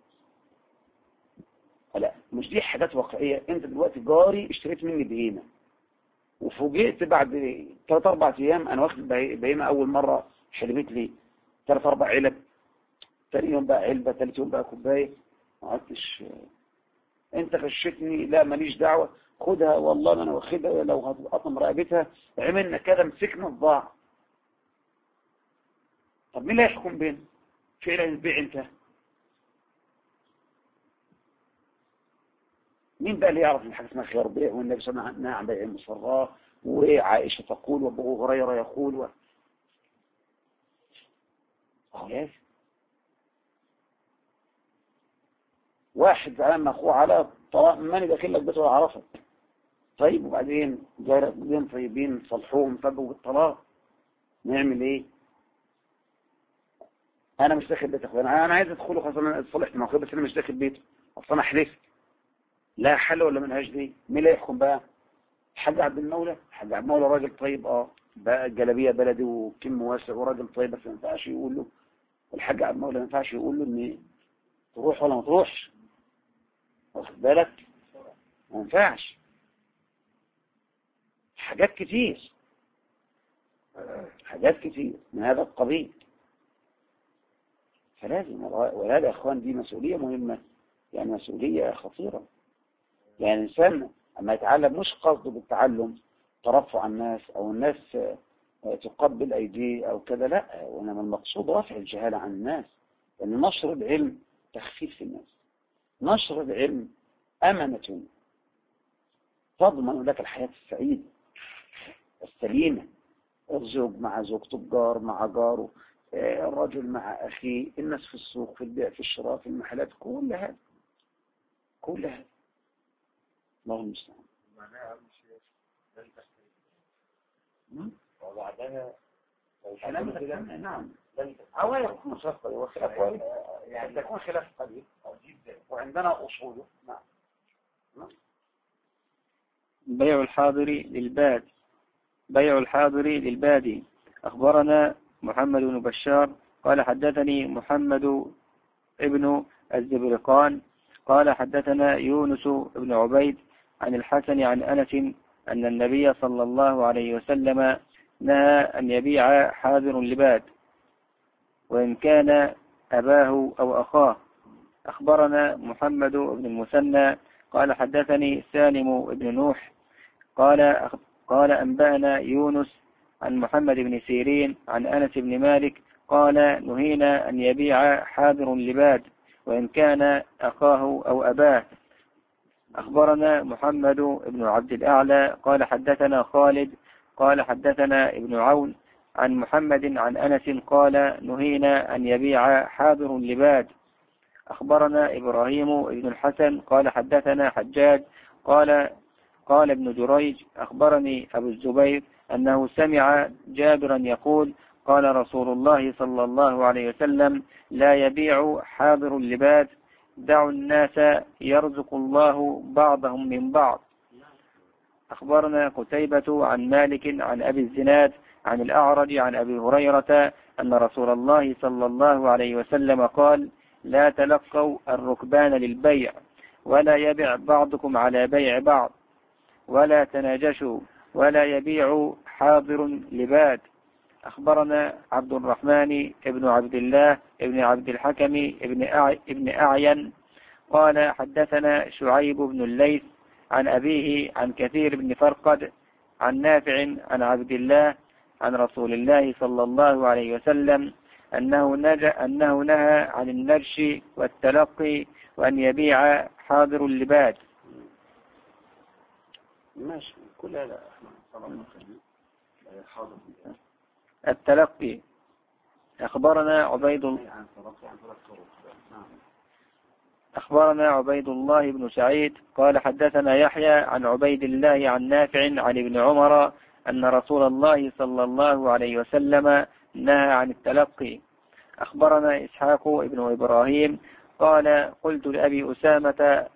لا، مش دي حاجات واقعية. انت دلوقتي جاري اشتريت مني بهيمة وفوجئت بعد 3-4 ايام انا واخد بهيمة اول مرة حلمت لي 3-4 علب، ثاني يوم بقى علبة، ثالث يوم بقى كوباية. ما عدتش انت غشتني، لا ماليش دعوة، خدها والله ما انا واخدها، لو هتقطم رقبتها عملنا كده، مسكنا الضاع. طب مين اللي هيحكم بينا؟ فعلا البيع انتهى. مين بقى اللي يعرف ان حاجه اسمها خيار بيع، والنبي صلى الله عليه وسلم عن بيع المصرات، وعائشه تقول وابو هريره يقول لازم واحد زعلان اخوه على طلاق، من داخل لك بيته وعرفك، طيب وبعدين جايين طيبين صلحوهم فبوا بالطلاق، نعمل ايه؟ انا مش داخل بيت اخويا، انا عايز ادخله خلاص، انا اتصلحت مع اخويا بس انا مش داخل بيته، اصل انا حلفت. لا حل ولا منهاج دي؟ مين اللي يحكم بقى؟ الحاج عبد المولى. الحاج عبد المولى راجل طيب، بقى الجلابيه بلدي وكم واسع وراجل طيب، بس ما ينفعش يقول له، الحاج عبد المولى ما ينفعش يقول له ان تروح ولا ما تروحش، واخد بالك؟ ما ينفعش. حاجات كتير من هذا القبيل. فلازم، ولهذا يا اخوان دي مسؤولية مهمة، يعني مسؤولية خطيرة. يعني الإنسان أما يتعلم مش قصده بالتعلم ترفع الناس أو الناس تقبل أيديه أو كذا، لا، وإنما المقصود رفع الجهالة عن الناس. لأن نشر العلم تخفيف الناس، نشر العلم أمنة تضمن لك الحياة السعيدة السليمة. الزوج مع زوجته، الجار مع جاره، الرجل مع أخيه، الناس في السوق، في البيع، في الشراء، في المحلات، كل هذا الله المستعان. معناها مش لن تختلف وبعدها نعم لن أو يكون خلاف قليل وخلاف يعني تكون خلاف قليل جدا وعندنا أصوله. نعم. بيع الحاضر للبادي. أخبرنا محمد بن بشار قال حدثني محمد ابن الزبرقان قال حدثنا يونس بن عبيد عن الحسن عن أنس أن النبي صلى الله عليه وسلم نهى أن يبيع حاضر لباد وإن كان أباه أو أخاه. أخبرنا محمد بن المثنى قال حدثني سالم بن نوح قال أنبأنا يونس عن محمد بن سيرين عن أنس بن مالك قال نهينا أن يبيع حاضر لباد وإن كان أخاه أو أباه. أخبرنا محمد بن عبد الأعلى قال حدثنا خالد قال حدثنا ابن عون عن محمد عن أنس قال نهينا أن يبيع حاضر لباد. أخبرنا إبراهيم بن الحسن قال حدثنا حجاج قال ابن جريج أخبرني أبو الزبير أنه سمع جابرا يقول قال رسول الله صلى الله عليه وسلم لا يبيع حاضر اللباد دعوا الناس يرزق الله بعضهم من بعض. أخبرنا قتيبة عن مالك عن أبي الزناد عن الأعرج عن أبي هريرة أن رسول الله صلى الله عليه وسلم قال لا تلقوا الركبان للبيع ولا يبيع بعضكم على بيع بعض ولا تناجشوا ولا يبيع حاضر لباد. أخبرنا عبد الرحمن ابن عبد الله ابن عبد الحكم ابن أعين قال حدثنا شعيب بن الليث عن أبيه عن كثير بن فرقد عن نافع عن عبد الله عن رسول الله صلى الله عليه وسلم أنه نهى عن النرش والتلقي وأن يبيع حاضر اللباد. ماشي كل هذا التلقي. أخبرنا عبيد الله بن سعيد قال حدثنا يحيى عن عبيد الله عن نافع عن ابن عمر أن رسول الله صلى الله عليه وسلم نهى عن التلقي. أخبرنا إسحاق ابن إبراهيم قال قلت لأبي أسامة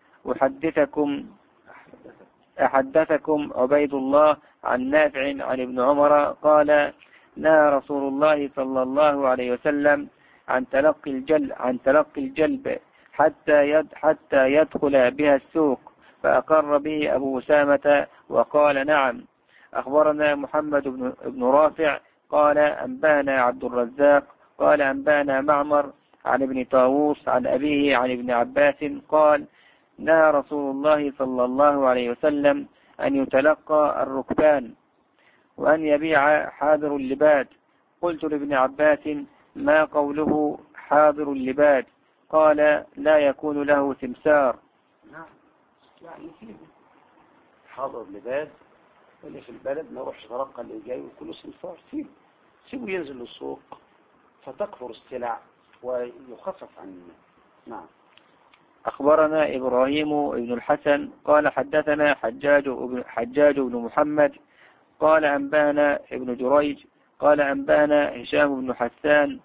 أحدثكم عبيد الله عن نافع عن ابن عمر قال نهى رسول الله صلى الله عليه وسلم عن تلقي الجلب حتى يدخل بها السوق فأقر به أبو أسامة وقال نعم. أخبرنا محمد بن رافع قال أنبانا عبد الرزاق قال أنبانا معمر عن ابن طاووس عن أبيه عن ابن عباس قال نهى رسول الله صلى الله عليه وسلم أن يتلقى الركبان وأن يبيع حاضر اللباد. قلت لابن عباس ما قوله حاضر اللباد؟ قال لا يكون له سمسار. نعم يعني فيه حاضر اللباد اللي في البلد ما يروحش ترقى اللي جاي وكله سمسار، سيبه ينزل للسوق فتكثر السلع ويخفف عن الناس. نعم. أخبرنا إبراهيم بن الحسن قال حدثنا حجاج بن محمد قال أنبانا ابن جريج قال أنبأنا هشام بن حسان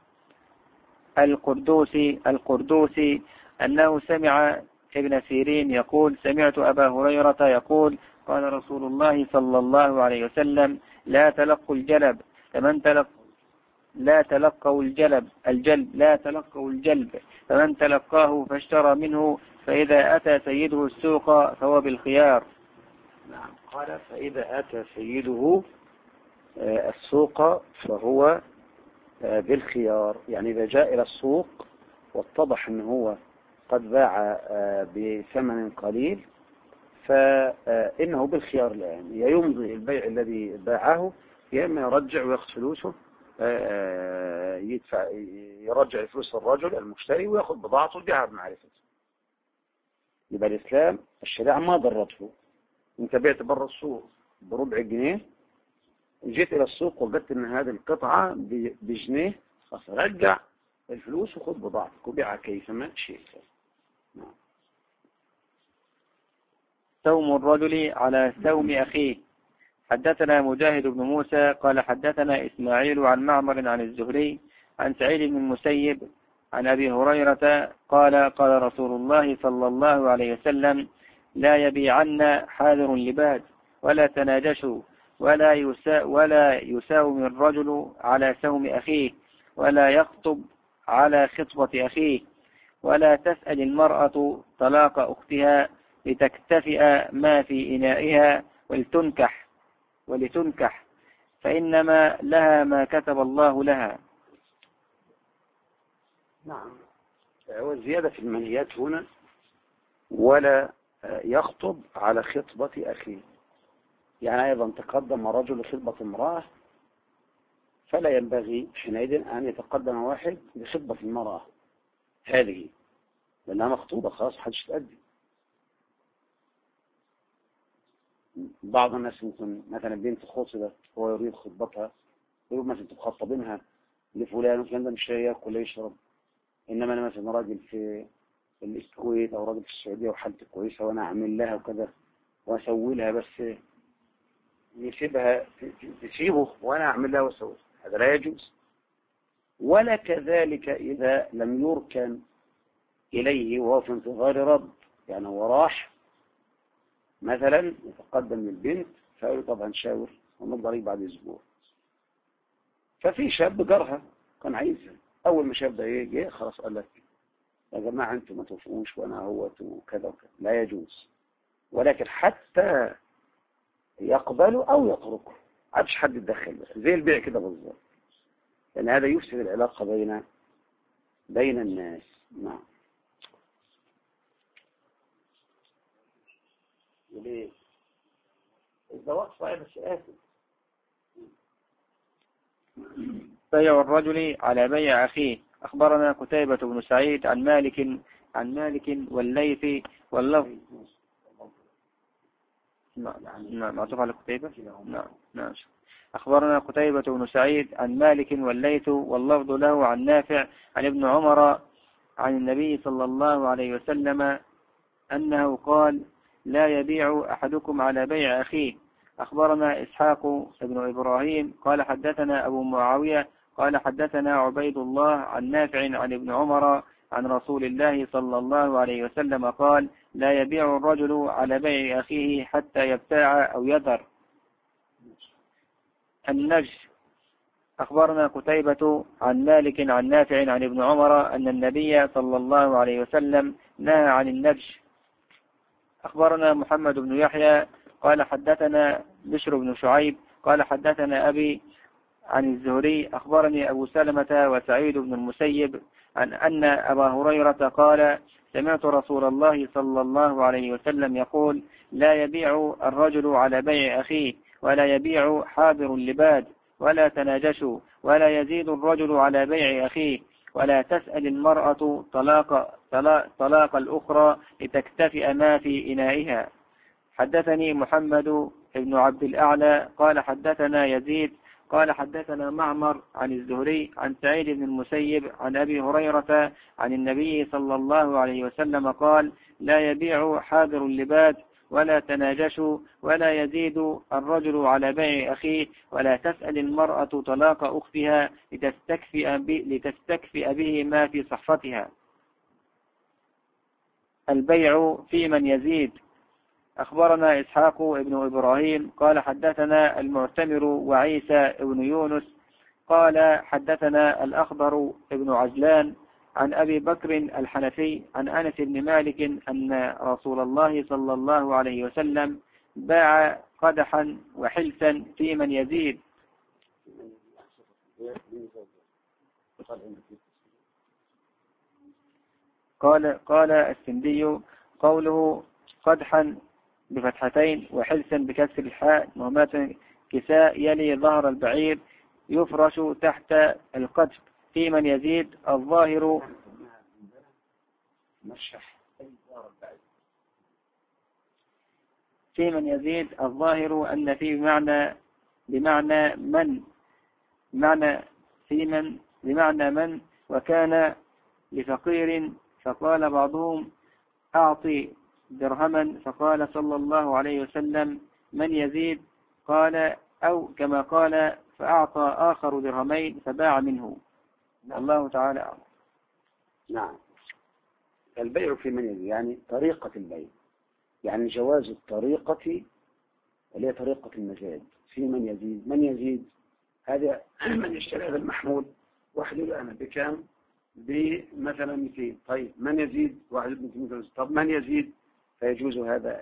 القردوسي أنه سمع ابن سيرين يقول سمعت أبا هريرة يقول قال رسول الله صلى الله عليه وسلم لا تلقوا الجلب فمن تلقاه فاشترى منه فإذا أتى سيده السوق فهو بالخيار. نعم. قال فإذا أتى سيده السوق فهو بالخيار، يعني إذا جاء إلى السوق واتضح أنه هو قد باع بثمن قليل فإنه بالخيار الآن، يمضي البيع الذي باعه، يا إما يرجع ويأخذ فلوسه، يرجع فلوس الرجل المشتري ويأخذ بضاعته ويبيعها بمعرفته. يبقى الإسلام الشريعة ما ضرته. أنت بعت برا السوق بربع جنيه، جيت إلى السوق وقلت إن هذه القطعة بجنيه، خلاص رجع الفلوس وخذ بضاعتك وبيعها كيفما شئت. سوم الرجل على سوم أخيه. حدثنا مجاهد بن موسى قال حدثنا إسماعيل عن معمر عن الزهري عن سعيد بن المسيب عن أبي هريرة قال قال رسول الله صلى الله عليه وسلم لا يبيعن حاذر لباد ولا تناجشوا ولا يساوم الرجل على سوم أخيه ولا يخطب على خطبة أخيه ولا تسأل المرأة طلاق أختها لتكتفئ ما في إنائها ولتنكح فإنما لها ما كتب الله لها. نعم. والزيادة في المنهيات هنا ولا يخطب على خطبة أخيه، يعني أيضا تقدم رجل لخطبة امرأة فلا ينبغي حينئذ أن يتقدم واحد لخطبة المرأة هذه لأنها مخطوبة خلاص حدش تأدي. بعض الناس ممكن مثلا بنت خطبت هو يريد خطبتها، يقول مثلا تخطبينها لفلان وفلان ده مش ياكل ولا يشرب، إنما أنا مثلا راجل في الكويت أو راجل في السعودية وحالتي كويسة وأنا أعمل لها وكذا وأسوي لها، بس تسيبه وأنا أعمل لها وأسوي، هذا لا يجوز. ولا كذلك إذا لم يركن إليه وهو في انتظار رد، يعني هو راح مثلا يتقدم للبنت فقالوا طبعا شاور ونضري بعد أسبوع، ففي شاب جارها كان عايزها، أول ما شاب ده يجي خلاص قال لك يا جماعة أنتم ما توافقوش وأنا هوت وكذا وكذا، لا يجوز. ولكن حتى يقبلوا أو يتركوا عادش حد يتدخل، زي البيع كده بالظبط، لأن هذا يفسد العلاقة بين الناس. نعم. ليه؟ الزواج صعب بس آسف. بيع الرجل على بيع أخيه. أخبرنا قتيبة بن سعيد عن مالك والليث واللفظ. نعم معطوف على قتيبة. نعم. أخبرنا قتيبة بن سعيد عن مالك والليث واللفظ له عن نافع عن ابن عمر عن النبي صلى الله عليه وسلم أنه قال لا يبيع أحدكم على بيع أخيه. أخبرنا إسحاق بن إبراهيم قال حدثنا أبو معاوية قال حدثنا عبيد الله عن نافع عن ابن عمر عن رسول الله صلى الله عليه وسلم قال لا يبيع الرجل على بيع أخيه حتى يبتاع أو يذر. النجش. أخبرنا قتيبة عن مالك عن نافع عن ابن عمر أن النبي صلى الله عليه وسلم نهى عن النجش. أخبرنا محمد بن يحيى قال حدثنا بشر بن شعيب قال حدثنا أبي عن الزهري أخبرني أبو سلمة وسعيد بن المسيب عن أن أبا هريرة قال سمعت رسول الله صلى الله عليه وسلم يقول لا يبيع الرجل على بيع أخيه ولا يبيع حاضر لباد ولا تناجشوا ولا يزيد الرجل على بيع أخيه ولا تسأل المرأة طلاق الأخرى لتكتفئ ما في إنائها. حدثني محمد بن عبد الأعلى قال حدثنا يزيد قال حدثنا معمر عن الزهري عن سعيد بن المسيب عن أبي هريرة عن النبي صلى الله عليه وسلم قال لا يبيع حاضر لباد ولا تناجشوا ولا يزيد الرجل على بيع أخيه ولا تسأل المرأة طلاق أختها لتستكفئ به ما في صحفتها. البيع في من يزيد. أخبرنا إسحاق ابن إبراهيم قال حدثنا المعتمر وعيسى ابن يونس قال حدثنا الأخضر ابن عجلان عن أبي بكر الحنفي عن أنس بن مالك أن رسول الله صلى الله عليه وسلم باع قدحا وحلسا في من يزيد. قال السندي قوله قدحا بفتحتين وحلسا بكسر الحاء مهمات كساء يلي ظهر البعير يفرش تحت القدح في من يزيد الظاهر أن في بمعنى من وكان لفقير فقال بعضهم أعطي درهما فقال صلى الله عليه وسلم من يزيد قال أو كما قال فأعطى آخر درهمين فباع منه. الله تعالى أعلم. نعم. البيع في من يزيد يعني طريقة البيع، يعني جواز الطريقة اللي هي طريقة المزاد في من يزيد. من يزيد هذا من يشتري هذا المحمول واحد يقول أنا بكام بمثلا 200. طيب من يزيد واحد ب 200. طب من يزيد فيجوز هذا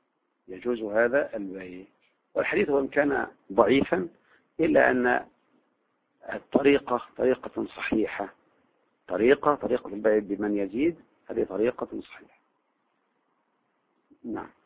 البيع. والحديث وإن كان ضعيفا إلا أن الطريقة طريقة صحيحة. طريقة البيع بمن يزيد هذه طريقة صحيحة. نعم.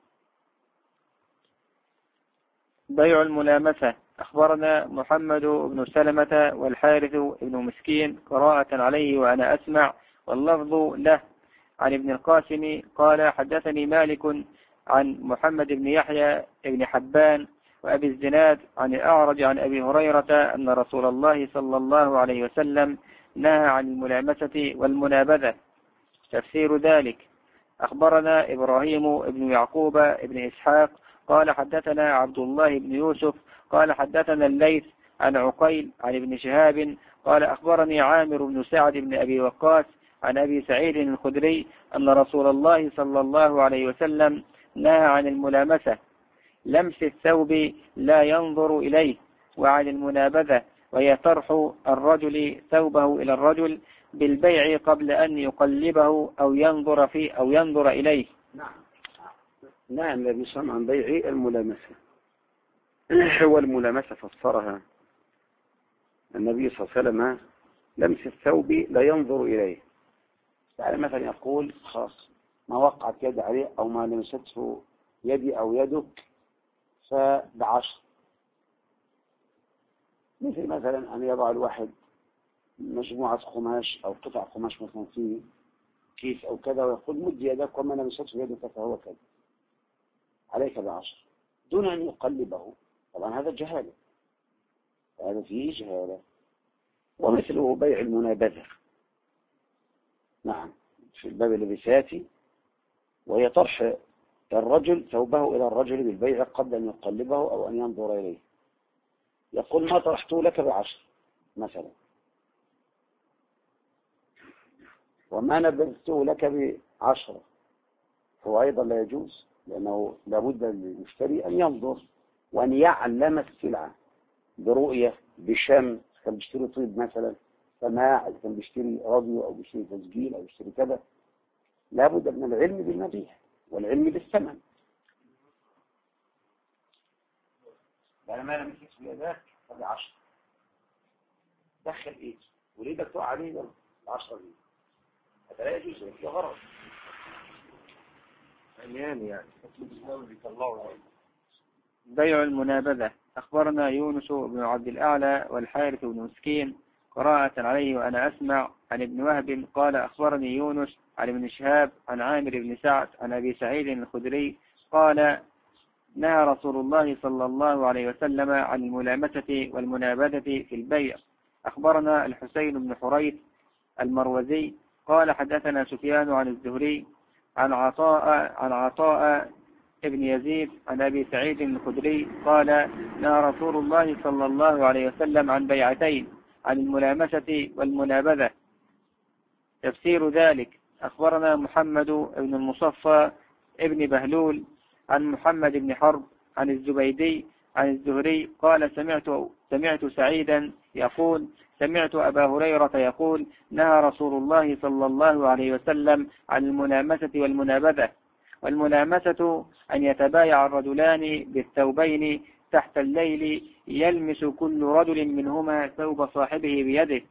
بيع الملامسة. أخبرنا محمد بن سلمة والحارث بن مسكين قراءة عليه وأنا أسمع واللفظ له عن ابن القاسم قال حدثني مالك عن محمد بن يحيى بن حبان وأبي الزناد عن الأعرج عن أبي هريرة أن رسول الله صلى الله عليه وسلم نهى عن الملامسة والمنابذة. تفسير ذلك. أخبرنا إبراهيم بن يعقوب بن إسحاق قال حدثنا عبد الله بن يوسف قال حدثنا الليث عن عقيل عن ابن شهاب قال أخبرني عامر بن سعد بن أبي وقاص عن أبي سعيد الخدري أن رسول الله صلى الله عليه وسلم نهى عن الملامسة لمس الثوب لا ينظر إليه وعن المنابذة وهي طرح الرجل ثوبه إلى الرجل بالبيع قبل أن يقلبه أو ينظر فيه أو ينظر إليه. نعم. الذي صنع عن بيع الملامسة هو الملامسة فسرها النبي صلى الله عليه وسلم لمس الثوب لا ينظر إليه. يعني مثلا يقول خلاص ما وقعت يد عليه أو ما لمسته يدي أو يدك فب10. مثل مثلا أن يضع الواحد مجموعة قماش أو قطع قماش مثلا في كيس أو كذا ويقول مد يدك وما لمسته يدك فهو كذا عليك ب10 دون أن يقلبه. طبعا هذا جهالة، هذا فيه جهالة. ومثله بيع المنابذة. نعم في الباب الذي سيأتي وهي طرح الرجل ثوبه إلى الرجل بالبيع قبل أن يقلبه أو أن ينظر إليه. يقول ما طرحته لك ب10 مثلا وما نبذته لك ب10 هو أيضا لا يجوز، لأنه لابد للمشتري أن ينظر وأن يعلم السلعة برؤية بشم. كان بيشتري طيب مثلا سماع، كان بيشتري راديو أو بيشتري تسجيل أو بيشتري كذا. لابد من العلم بالمبيع والعلم بالثمن. يعني ما لم يكن في يدك ب10 دخل إيه وليدك تقع عليه ب10 دي هذا لا يجوز في غرض يعني بيع المنابذة. أخبرنا يونس بن عبد الأعلى والحارث بن مسكين قراءة عليه وأنا أسمع عن ابن وهب قال أخبرني يونس عن ابن شهاب عن عامر بن سعد عن أبي سعيد الخدري قال نهى رسول الله صلى الله عليه وسلم عن الملامسة والمنابذة في البيع. أخبرنا الحسين بن حريث المروزي قال حدثنا سفيان عن الزهري عن عطاء بن يزيد عن أبي سعيد الخدري قال نهى رسول الله صلى الله عليه وسلم عن بيعتين، عن الملامسة والمنابذة. تفسير ذلك: أخبرنا محمد بن المصفى ابن بهلول عن محمد بن حرب عن الزبيدي عن الزهري قال سمعت سعيدا يقول سمعت أبا هريرة يقول نهى رسول الله صلى الله عليه وسلم عن الملامسة والمنابذة. والملامسة أن يتبايع الرجلان بالثوبين تحت الليل يلمس كل رجل منهما ثوب صاحبه بيده.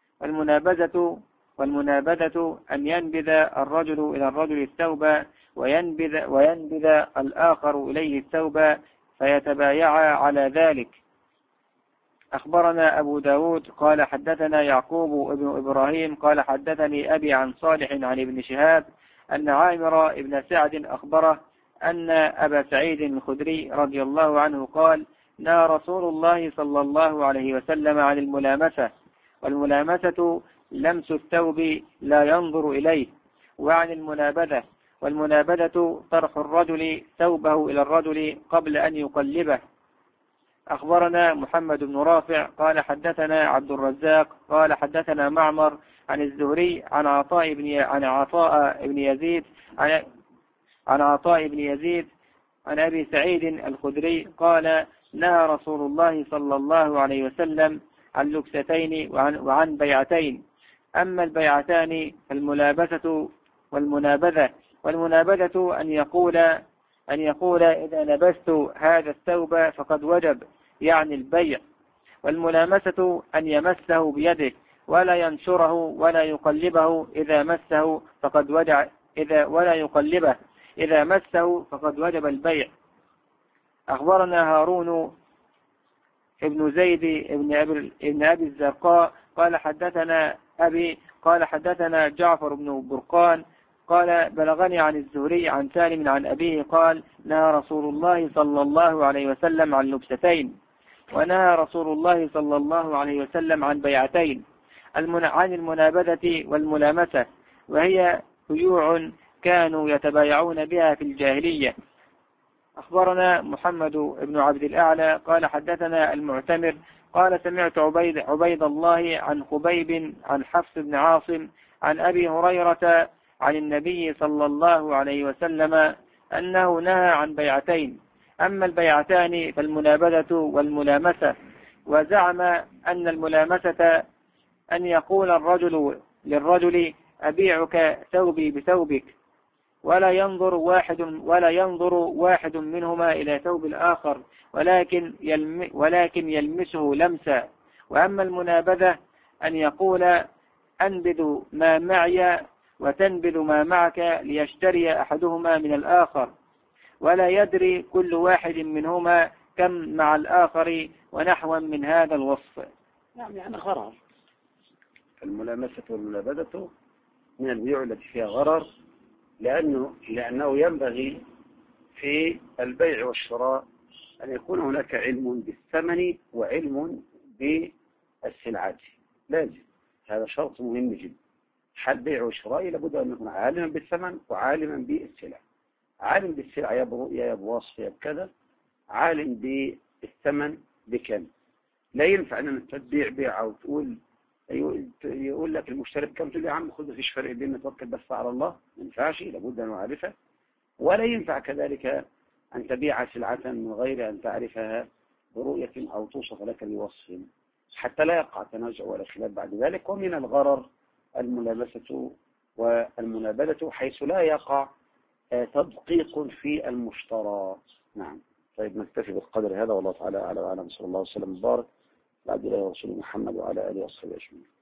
والمنابذة أن ينبذ الرجل إلى الرجل الثوب وينبذ الآخر إليه الثوب فيتبايعا على ذلك. أخبرنا أبو داود قال حدثنا يعقوب ابن إبراهيم قال حدثني أبي عن صالح عن ابن شهاب أن عامر ابن سعد أخبره أن أبا سعيد الخدري رضي الله عنه قال نهى رسول الله صلى الله عليه وسلم عن الملامسة. والملامسة لمس الثوب لا ينظر إليه، وعن المنابذة. والمنابذة طرح الرجل ثوبه إلى الرجل قبل أن يقلبه. أخبرنا محمد بن رافع قال حدثنا عبد الرزاق قال حدثنا معمر عن الزهري عن عطاء بن يزيد عن أبي سعيد الخدري قال نهى رسول الله صلى الله عليه وسلم عن لبستين وعن بيعتين. أما البيعتان فالملابسة والمنابذة. والمنابذة أن يقول إذا لبست هذا الثوب فقد وجب، يعني البيع. والملامسة أن يمسه بيده ولا ينشره ولا يقلبه إذا مسه فقد وجب البيع. أخبرنا هارون ابن زيد ابن أبي الزرقاء قال حدثنا جعفر بن برقان قال بلغني عن الزهري عن سالم عن أبيه قال نهى رسول الله صلى الله عليه وسلم عن لبستين، ونهى رسول الله صلى الله عليه وسلم عن بيعتين، عن المنابذة والملامسة، وهي بيوع كانوا يتبايعون بها في الجاهلية. أخبرنا محمد بن عبد الأعلى قال حدثنا المعتمر قال سمعت عبيد الله عن خبيب عن حفص بن عاصم عن أبي هريرة عن النبي صلى الله عليه وسلم أنه نهى عن بيعتين. أما البيعتان فالمنابذة والملامسة. وزعم أن الملامسة أن يقول الرجل للرجل أبيعك ثوبي بثوبك، ولا ينظر واحد منهما إلى ثوب الآخر ولكن يلمسه لمسا. وأما المنابذة أن يقول أنبذ ما معي وتنبذ ما معك ليشتري أحدهما من الآخر، ولا يدري كل واحد منهما كم مع الآخر، ونحوا من هذا الوصف. يعني غرر. الملامسة والمنابذة من البيوع التي فيها غرر، لأنه ينبغي في البيع والشراء أن يكون هناك علم بالثمن وعلم بالسلعة، لازم، هذا شرط مهم جدا. حال بيع والشراء لابد أن يكون عالما بالثمن وعالما بالسلع. عالم بالسلع يا برؤية يا بوصف يا بكذا، عالم بالثمن بكم. لا ينفع أن تبيع بيعة وتقول يقول لك المشتري بكم، تقول يا عم خذ، فيش فرق بين نتوكل بس على الله، ما ينفعش، لابد أن نعرفها. ولا ينفع كذلك أن تبيع سلعة من غير أن تعرفها برؤية أو توصف لك بوصف، حتى لا يقع تنازع ولا خلاف بعد ذلك. ومن الغرر الملامسة والمنابذة حيث لا يقع تدقيق في المشترى. نعم. طيب نكتفي بالقدر هذا، والله تعالى أعلى وأعلم. صلى الله وسلم وبارك على عبد الله ورسوله محمد وعلى آله وصحبه أجمعين.